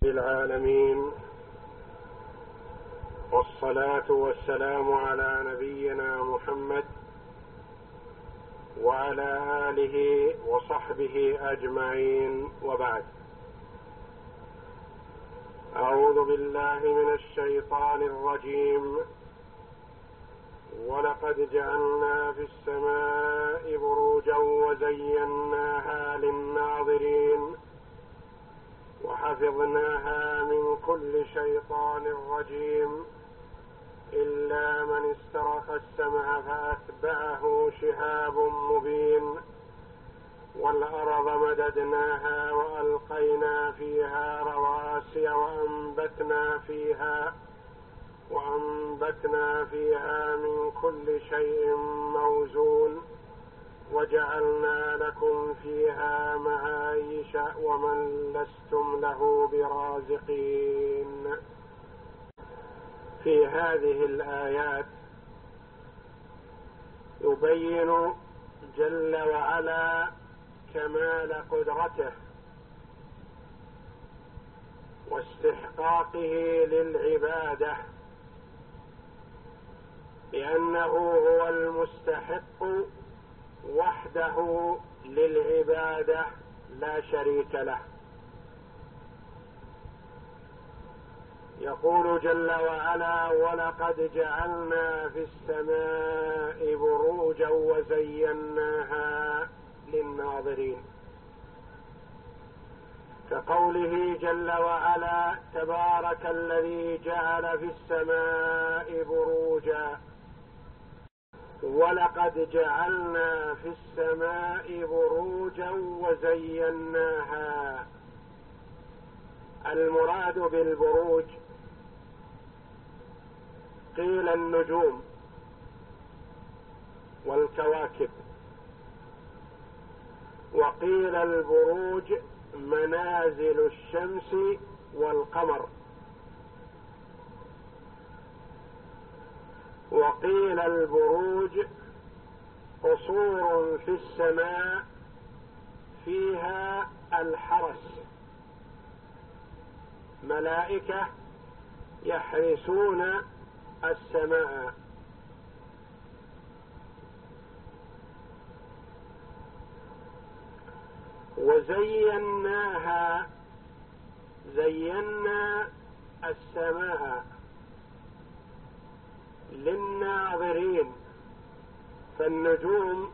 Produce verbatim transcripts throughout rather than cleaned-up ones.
العالمين، والصلاة والسلام على نبينا محمد وعلى آله وصحبه أجمعين، وبعد. أعوذ بالله من الشيطان الرجيم. ولقد جعلنا في السماء بروجا وزيناها للناظرين وحفظناها من كل شيطان رجيم إلا من استرق السمع فأتبعه شهاب مبين. والأرض مددناها وألقينا فيها رواسي وأنبتنا فيها وأنبتنا فيها من كل شيء موزون وجعلنا لكم فيها معايش ومن لستم له برازقين. في هذه الآيات يبين جل وعلا كمال قدرته واستحقاقه للعبادة، لأنه هو المستحق وحده للعبادة لا شريك له. يقول جل وعلا: ولقد جعلنا في السماء بروجا وزيناها للناظرين، كقوله جل وعلا: تبارك الذي جعل في السماء بروجا. ولقد جعلنا في السماء بروجا وزيناها. المراد بالبروج قيل النجوم والكواكب، وقيل البروج منازل الشمس والقمر، وقيل البروج قصور في السماء فيها الحرس، ملائكة يحرسون السماء. وزيناها، زينا السماء للناظرين، فالنجوم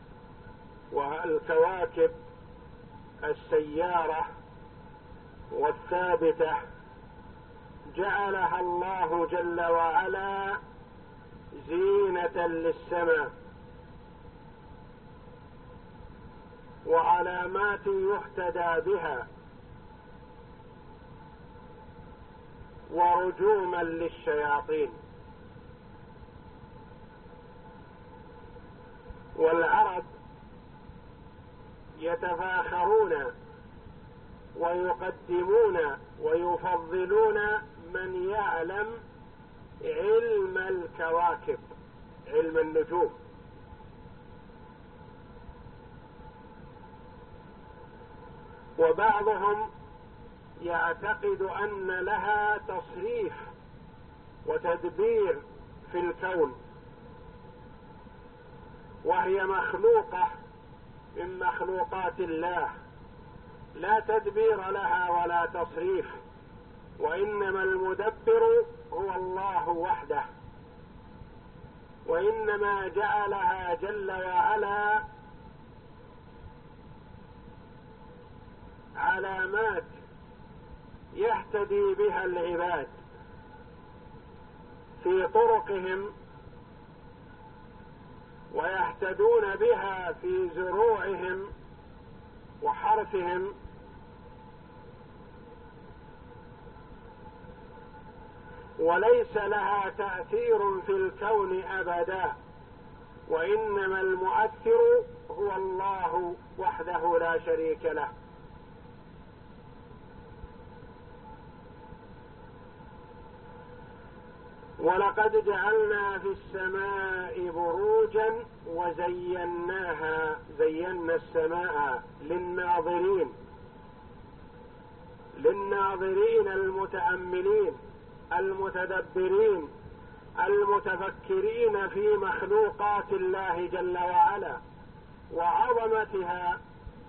والكواكب السيارة والثابتة جعلها الله جل وعلا زينة للسماء وعلامات يهتدى بها ورجوما للشياطين. والعرب يتفاخرون ويقدمون ويفضلون من يعلم علم الكواكب، علم النجوم، وبعضهم يعتقد أن لها تصريف وتدبير في الكون، وهي مخلوقة من مخلوقات الله، لا تدبير لها ولا تصريف، وإنما المدبر هو الله وحده، وإنما جعلها جل وعلا علامات يهتدي بها العباد في طرقهم ويهتدون بها في زروعهم وحرثهم، وليس لها تأثير في الكون أبدا، وإنما المؤثر هو الله وحده لا شريك له. ولقد جعلنا في السماء بروجا وزيناها، زينا السماء للناظرين للناظرين المتأملين المتدبرين المتفكرين في مخلوقات الله جل وعلا وعظمتها.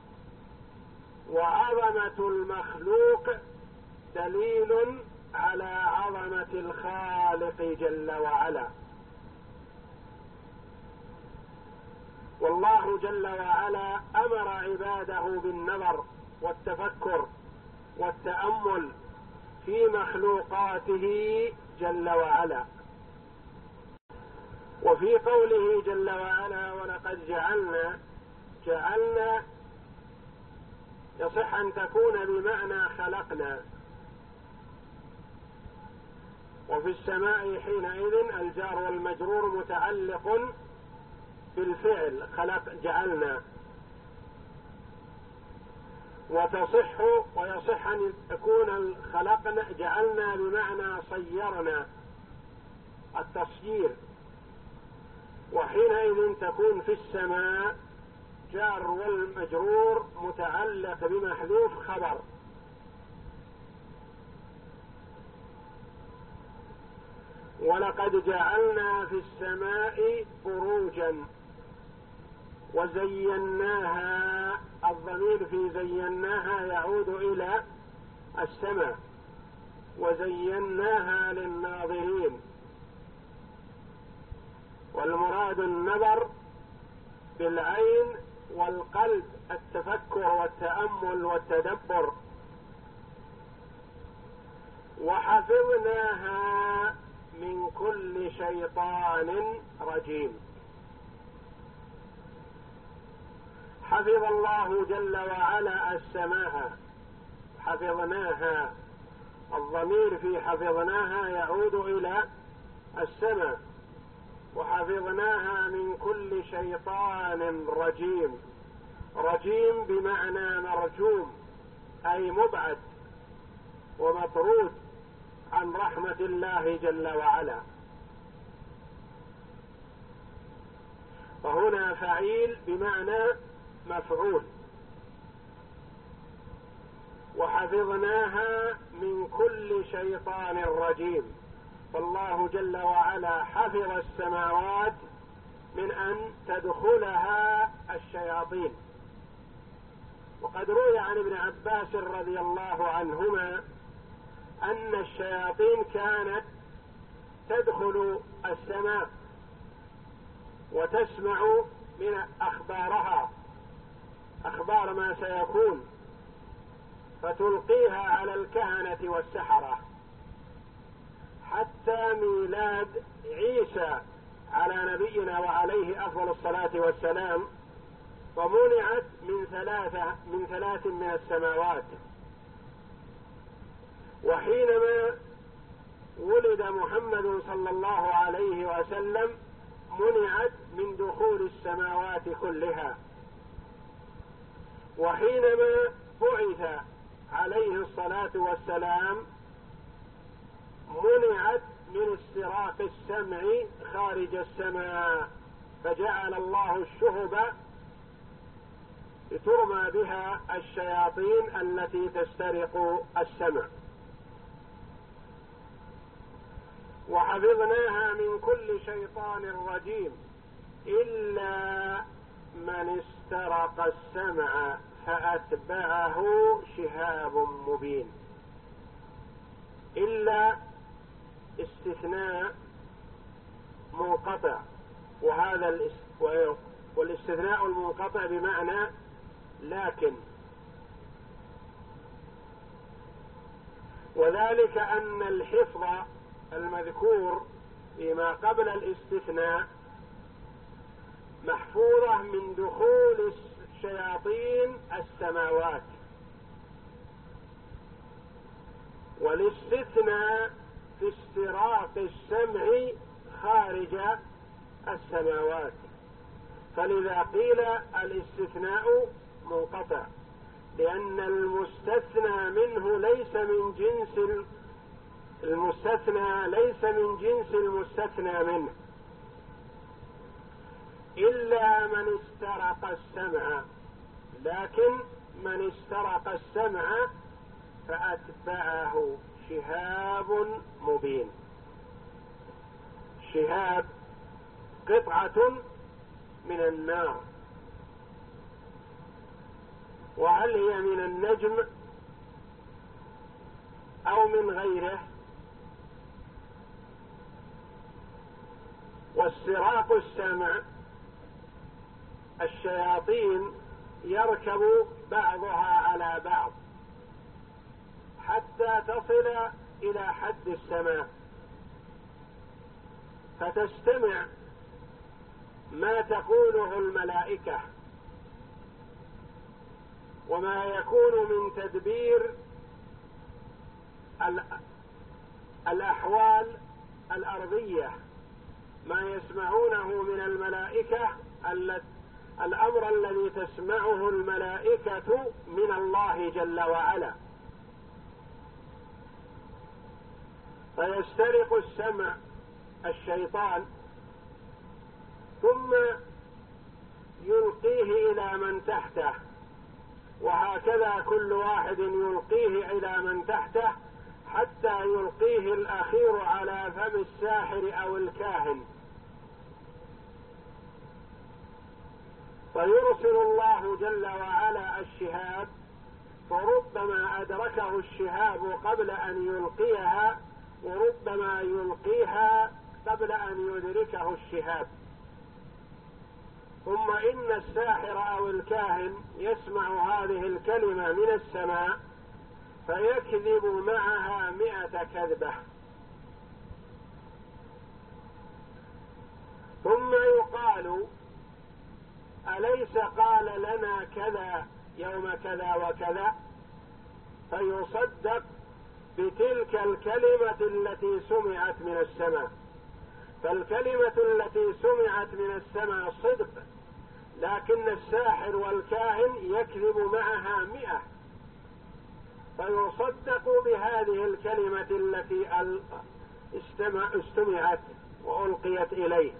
وعظمة المخلوق دليل على عظمة الخالق جل وعلا. والله جل وعلا أمر عباده بالنظر والتفكر والتأمل في مخلوقاته جل وعلا. وفي قوله جل وعلا ولقد جعلنا جعلنا يصح أن تكون بمعنى خلقنا، وفي السماء حينئذ الجار والمجرور متعلق بالفعل خلق جعلنا، وتصح ويصح أن تكون خلقنا جعلنا بمعنى صيرنا التصيير، وحينئذ تكون في السماء جار والمجرور متعلق بمحذوف خبر. ولقد جعلنا في السماء بروجا وزيناها، الضمير في زيناها يعود إلى السماء، وزيناها للناظرين، والمراد النظر بالعين والقلب، التفكر والتأمل والتدبر. وحفظناها من كل شيطان رجيم. حفظ الله جل وعلا السماء، حفظناها، الضمير في حفظناها يعود إلى السماء، وحفظناها من كل شيطان رجيم. رجيم بمعنى مرجوم، أي مبعد ومطرود عن رحمة الله جل وعلا. وهنا فعيل بمعنى مفعول. وحفظناها من كل شيطان رجيم، فالله جل وعلا حفظ السماوات من أن تدخلها الشياطين. وقد روي عن ابن عباس رضي الله عنهما أن الشياطين كانت تدخل السماء وتسمع من أخبارها، أخبار ما سيكون، فتلقيها على الكهنة والسحرة، حتى ميلاد عيسى على نبينا وعليه أفضل الصلاة والسلام، ومنعت من ثلاثة من ثلاث من السماوات. وحينما ولد محمد صلى الله عليه وسلم منعت من دخول السماوات كلها. وحينما بعث عليه الصلاة والسلام منعت من استراق السمع خارج السماء، فجعل الله الشهب لترمى بها الشياطين التي تسترق السمع. وحفظناها من كل شيطان رجيم إلا من استرق السمع فأتبعه شهاب مبين. إلا استثناء منقطع، وهذا والاستثناء المنقطع بمعنى لكن، وذلك أن الحفظ المذكور فيما قبل الاستثناء محفوظة من دخول الشياطين السماوات، والاستثناء في استراق السمع خارج السماوات، فلذا قيل الاستثناء منقطع، لأن المستثنى منه ليس من جنس المستثنى ليس من جنس المستثنى منه، إلا من استرق السمع. لكن من استرق السمع فأتبعه شهاب مبين. شهاب قطعة من النار، وهل هي من النجم أو من غيره؟ واستراق السمع الشياطين يركب بعضها على بعض حتى تصل إلى حد السماء، فتستمع ما تقوله الملائكة وما يكون من تدبير الأحوال الأرضية، ما يسمعونه من الملائكة، الأمر الذي تسمعه الملائكة من الله جل وعلا. فيسترق السمع الشيطان ثم يلقيه إلى من تحته، وهكذا كل واحد يلقيه إلى من تحته حتى يلقيه الأخير على فم الساحر أو الكاهن، فيرسل الله جل وعلا الشهاب، فربما أدركه الشهاب قبل أن يلقيها، وربما يلقيها قبل أن يدركه الشهاب. ثم إن الساحر أو الكاهن يسمع هذه الكلمة من السماء فيكذب معها مئة كذبة، ثم يقال: أليس قال لنا كذا يوم كذا وكذا؟ فيصدق بتلك الكلمة التي سمعت من السماء. فالكلمة التي سمعت من السماء صدق، لكن الساحر والكاهن يكذب معها مئة، فيصدق بهذه الكلمة التي استمعت وألقيت إليه.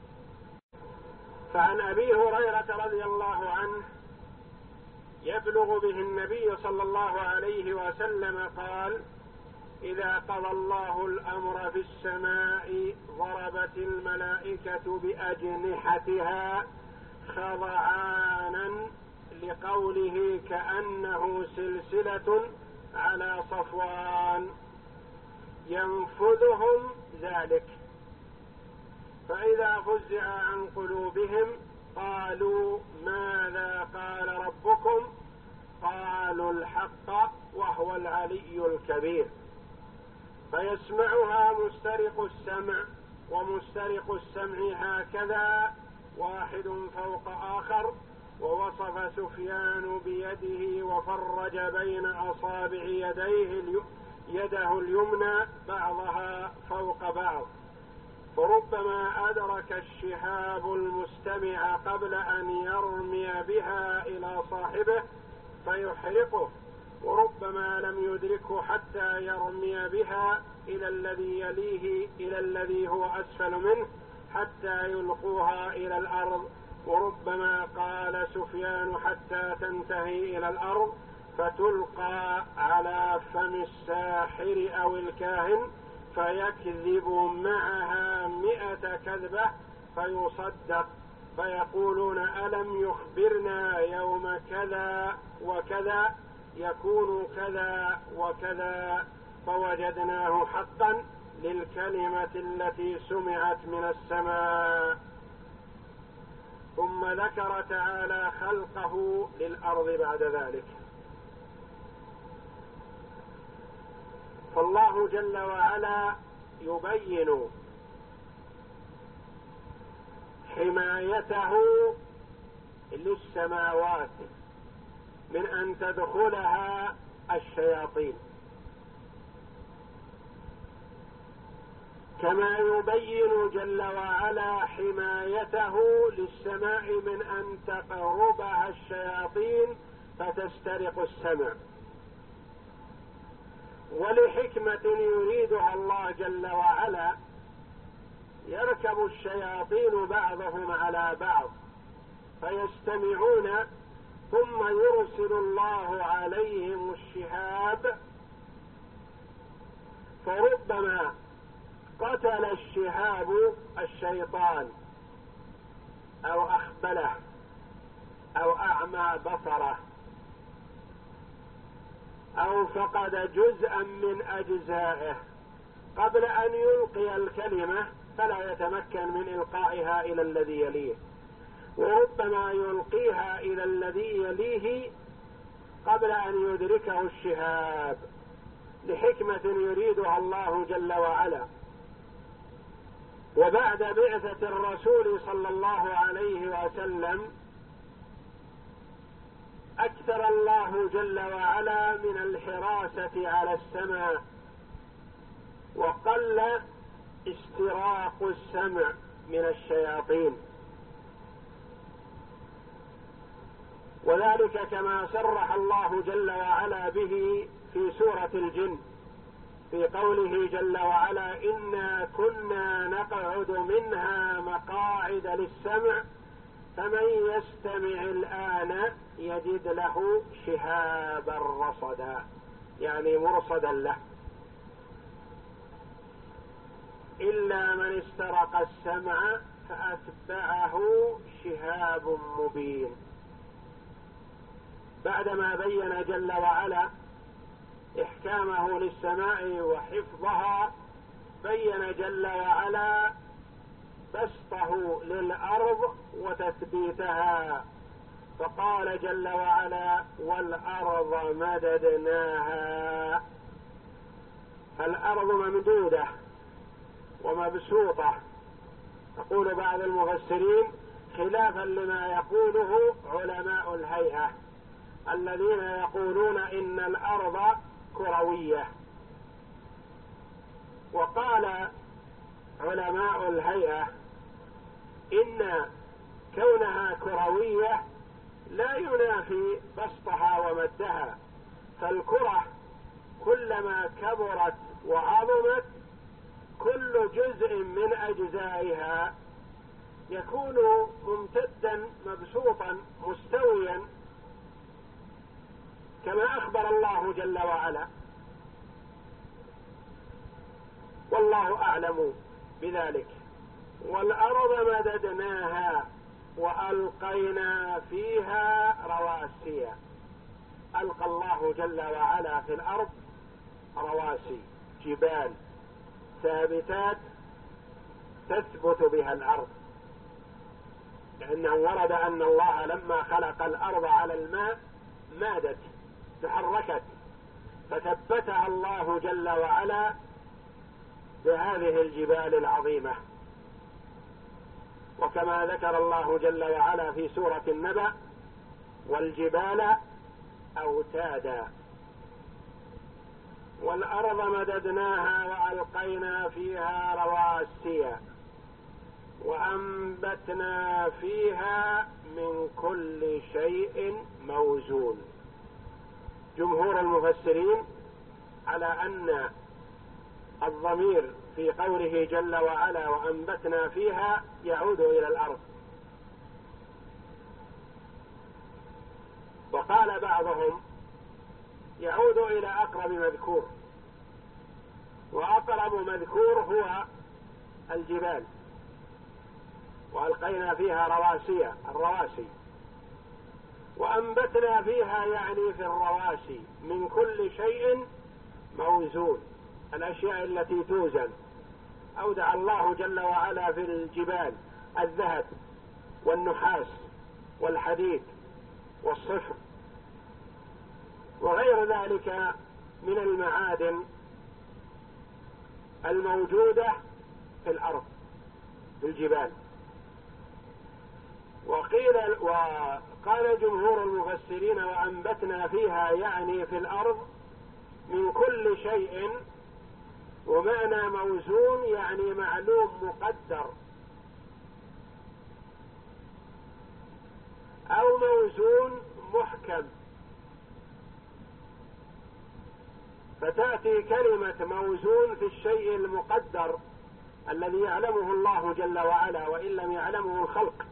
فعن أبي هريرة رضي الله عنه يبلغ به النبي صلى الله عليه وسلم قال: إذا قضى الله الأمر في السماء ضربت الملائكة بأجنحتها خضعانا لقوله كأنه سلسلة على صفوان ينفذهم ذلك، فإذا فزع عن قلوبهم قالوا: ماذا قال ربكم؟ قالوا: الحق وهو العلي الكبير. فيسمعها مسترق السمع، ومسترق السمع هكذا واحد فوق آخر. ووصف سفيان بيده وفرج بين أصابع يديه يده اليمنى بعضها فوق بعض، فربما أدرك الشهاب المستمع قبل أن يرمي بها إلى صاحبه فيحرقه، وربما لم يدركه حتى يرمي بها إلى الذي يليه إلى الذي هو أسفل منه حتى يلقوها إلى الأرض. وربما قال سفيان حتى تنتهي إلى الأرض فتلقى على فم الساحر أو الكاهن فيكذب معها مئة كذبة فيصدق، فيقولون: ألم يخبرنا يوم كذا وكذا يكون كذا وكذا؟ فوجدناه حقا للكلمة التي سمعت من السماء. ثم ذكر تعالى خلقه للأرض بعد ذلك. فالله جل وعلا يبين حمايته للسماوات من أن تدخلها الشياطين، كما يبين جل وعلا حمايته للسماء من أن تقربها الشياطين فتسترق السمع، ولحكمة يريدها الله جل وعلا يركب الشياطين بعضهم على بعض فيستمعون، ثم يرسل الله عليهم الشهاب فربما قتل الشهاب الشيطان أو أخبله أو أعمى بصره أو فقد جزءا من أجزائه قبل أن يلقي الكلمة فلا يتمكن من إلقائها إلى الذي يليه، وربما يلقيها إلى الذي يليه قبل أن يدركه الشهاب لحكمة يريدها الله جل وعلا. وبعد بعثة الرسول صلى الله عليه وسلم أكثر الله جل وعلا من الحراسة على السماء، وقل استراق السمع من الشياطين، وذلك كما صرح الله جل وعلا به في سورة الجن في قوله جل وعلا: إنا كنا نقعد منها مقاعد للسمع فمن يستمع الآن يجد له شهابا رصدا، يعني مرصدا له، إلا من استرق السمع فأتبعه شهاب مبين. بعدما بين جل وعلا إحكامه للسماء وحفظها، بين جل وعلا بسطه للأرض وتثبيتها، فقال جل وعلا: والأرض مددناها. فالأرض ممدودة ومبسوطة، يقول بعض المفسرين خلافا لما يقوله علماء الهيئة الذين يقولون إن الأرض كروية. وقال علماء الهيئة إن كونها كروية لا ينافي بسطها ومدها، فالكرة كلما كبرت وعظمت كل جزء من أجزائها يكون ممتدا مبسوطا مستويا كما أخبر الله جل وعلا، والله أعلم بذلك. والأرض مددناها وألقينا فيها رواسي. ألقى الله جل وعلا في الأرض رواسي، جبال ثابتات تثبت بها الأرض، لأنه ورد أن الله لما خلق الأرض على الماء مادت تحركت، فثبتها الله جل وعلا بهذه الجبال العظيمة. وكما ذكر الله جل وعلا في سورة النبأ: والجبال أوتادا. والأرض مددناها وألقينا فيها رواسي وأنبتنا فيها من كل شيء موزون. جمهور المفسرين على أن الضمير في قوله جل وعلا وأنبتنا فيها يعود إلى الأرض، وقال بعضهم يعود إلى أقرب مذكور، وأقرب مذكور هو الجبال. وألقينا فيها رواسي، الرواسي، وأنبتنا فيها يعني في الرواسي من كل شيء موزون، الأشياء التي توزن. أودع الله جل وعلا في الجبال الذهب والنحاس والحديد والصفر وغير ذلك من المعادن الموجودة في الأرض في الجبال. وقيل وقال جمهور المفسرين وأنبتنا فيها يعني في الأرض من كل شيء، ومعنى موزون يعني معلوم مقدر، أو موزون محكم. فتأتي كلمة موزون في الشيء المقدر الذي يعلمه الله جل وعلا وإن لم يعلمه الخلق،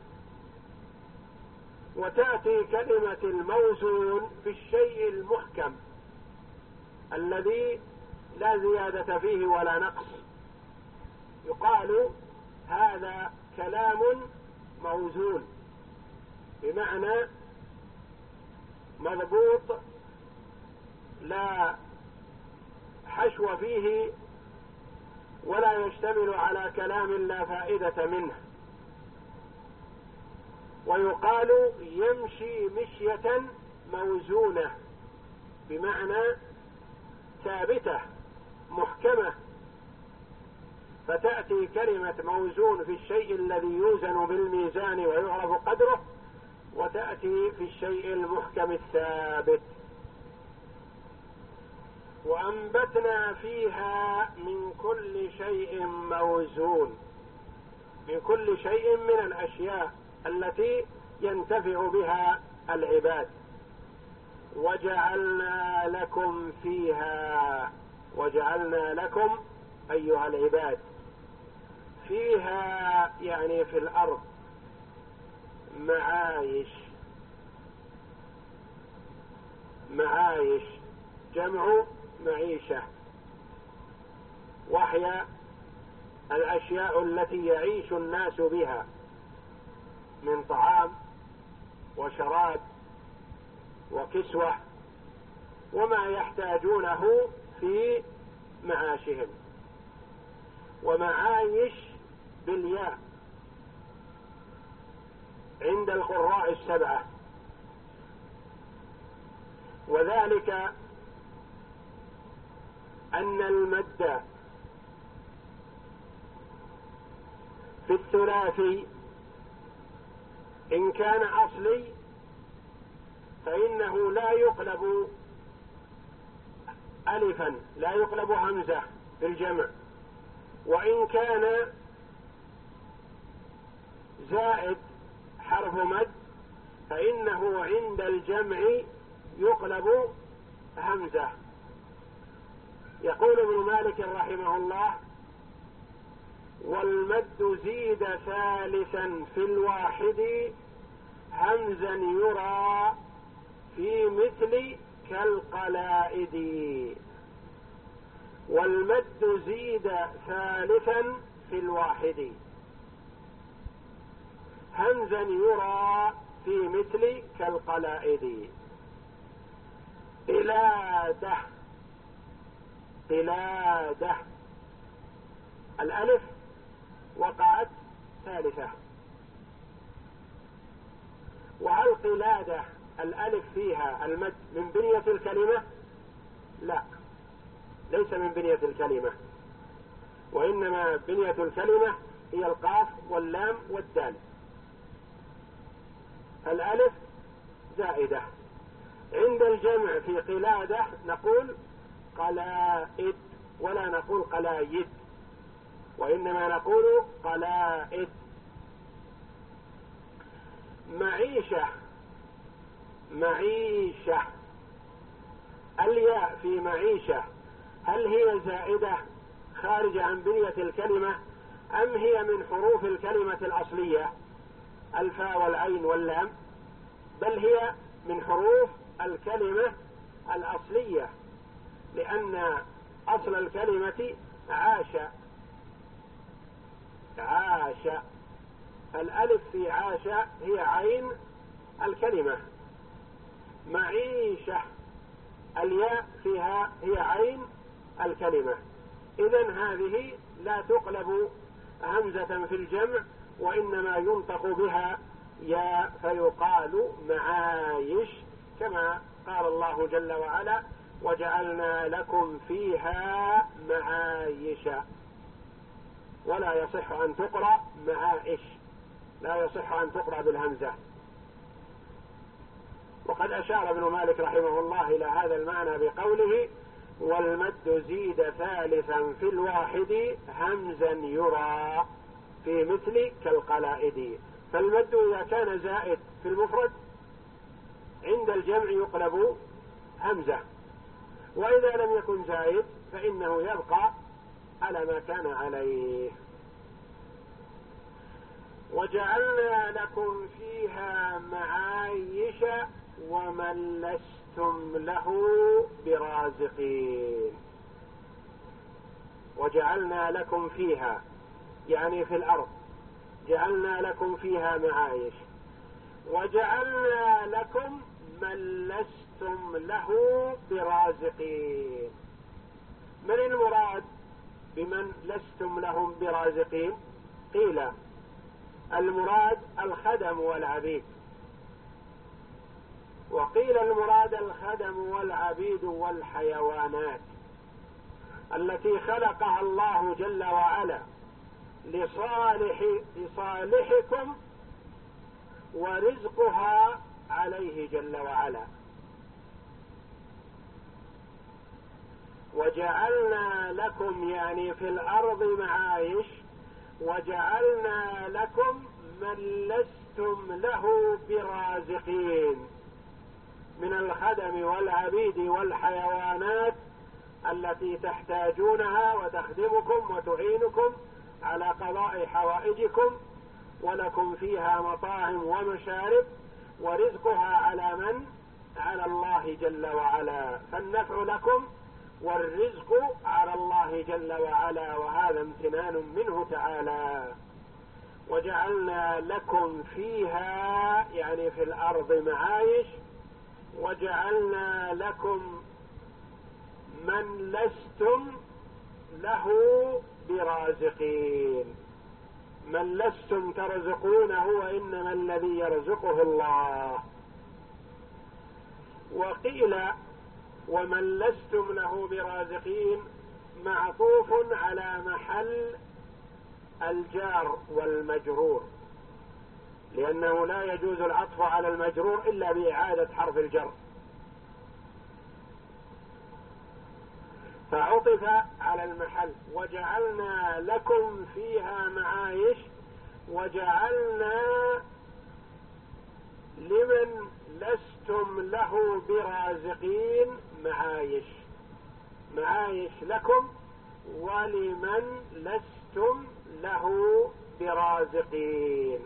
وتأتي كلمة الموزون في الشيء المحكم الذي لا زيادة فيه ولا نقص، يقال هذا كلام موزون، بمعنى مضبوط لا حشو فيه ولا يشتمل على كلام لا فائدة منه. ويقال يمشي مشية موزونة، بمعنى ثابتة محكمة، فتأتي كلمة موزون في الشيء الذي يوزن بالميزان ويعرف قدره، وتأتي في الشيء المحكم الثابت. وأنبتنا فيها من كل شيء موزون، من كل شيء من الأشياء التي ينتفع بها العباد. وجعلنا لكم فيها، وجعلنا لكم أيها العباد، فيها يعني في الأرض، معايش. معايش جمع معيشة، وهي الأشياء التي يعيش الناس بها من طعام وشراب وكسوة وما يحتاجونه في معاشهم. ومعايش بالياء عند القراء السبعة، وذلك أن المد في الثلاثي إن كان أصلي فإنه لا يقلب ألفا، لا يقلب همزة في الجمع، وإن كان زائد حرف مد فإنه عند الجمع يقلب همزة. يقول ابن مالك رحمه الله: والمد زيد ثالثا في الواحد همزا يرى في مثل كالقلائد. والمد زيد ثالثا في الواحد همزا يرى في مثل كالقلائد. قلادة، قلادة، الألف وقعت ثالثة. وهل قلادة الألف فيها المد من بنية الكلمة؟ لا، ليس من بنية الكلمة، وإنما بنية الكلمة هي القاف واللام والدال. الألف زائدة. عند الجمع في قلادة نقول قلائد ولا نقول قلايد، وإنما نقول قلائد. معيشة، معيشة، الياء في معيشة هل هي زائدة خارجة عن بنية الكلمة أم هي من حروف الكلمة الأصلية الفاء والعين واللام؟ بل هي من حروف الكلمة الأصلية، لأن أصل الكلمة عاش، عاش، فالألف في عاش هي عين الكلمة. معيشة الياء فيها هي عين الكلمة، إذن هذه لا تقلب همزة في الجمع، وإنما ينطق بها يا فيقال معايش، كما قال الله جل وعلا: وجعلنا لكم فيها معايش. ولا يصح أن تقرأ معائش، لا يصح أن تقرأ بالهمزة. وقد أشار ابن مالك رحمه الله إلى هذا المعنى بقوله: والمد زيد ثالثا في الواحد همزا يرى في مثل كالقلائد. فالمد إذا كان زائد في المفرد عند الجمع يقلب همزة، وإذا لم يكن زائد فإنه يبقى على ما كان عليه. وجعلنا لكم فيها معايش ومن لستم له برازقين. وجعلنا لكم فيها يعني في الأرض، جعلنا لكم فيها معايش، وجعلنا لكم من لستم له برازقين. من المراد بمن لستم لهم برازقين؟ قيل المراد الخدم والعبيد، وقيل المراد الخدم والعبيد والحيوانات التي خلقها الله جل وعلا لصالح لصالحكم ورزقها عليه جل وعلا. وجعلنا لكم يعني في الأرض معايش، وجعلنا لكم من لستم له برازقين من الخدم والعبيد والحيوانات التي تحتاجونها وتخدمكم وتعينكم على قضاء حوائجكم، ولكم فيها مطاعم ومشارب، ورزقها على من؟ على الله جل وعلا. فالنفع لكم والرزق على الله جل وعلا، وهذا امتنان منه تعالى. وجعلنا لكم فيها يعني في الأرض معايش، وجعلنا لكم من لستم له برازقين. من لستم ترزقونه وإنما الذي يرزقه الله. وقيل ومن لستم له برازقين معطوف على محل الجار والمجرور، لأنه لا يجوز العطف على المجرور إلا بإعادة حرف الجر، فعطف على المحل. وجعلنا لكم فيها معايش، وجعلنا لمن لستم له برازقين معايش، معايش لكم ولمن لستم له برازقين.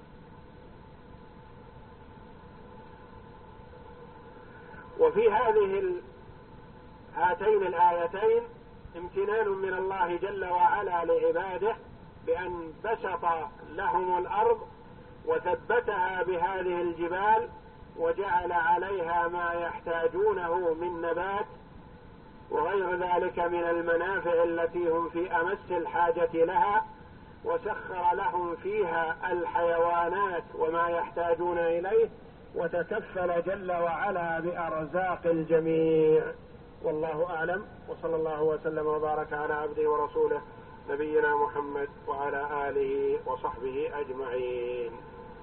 وفي هذه ال... هاتين الآيتين امتنان من الله جل وعلا لعباده بأن بسط لهم الأرض وثبتها بهذه الجبال، وجعل عليها ما يحتاجونه من نبات وغير ذلك من المنافع التي هم في أمس الحاجة لها، وسخر لهم فيها الحيوانات وما يحتاجون إليه، وتكفل جل وعلا بأرزاق الجميع. والله أعلم، وصلى الله وسلم وبارك على عبده ورسوله نبينا محمد وعلى آله وصحبه أجمعين.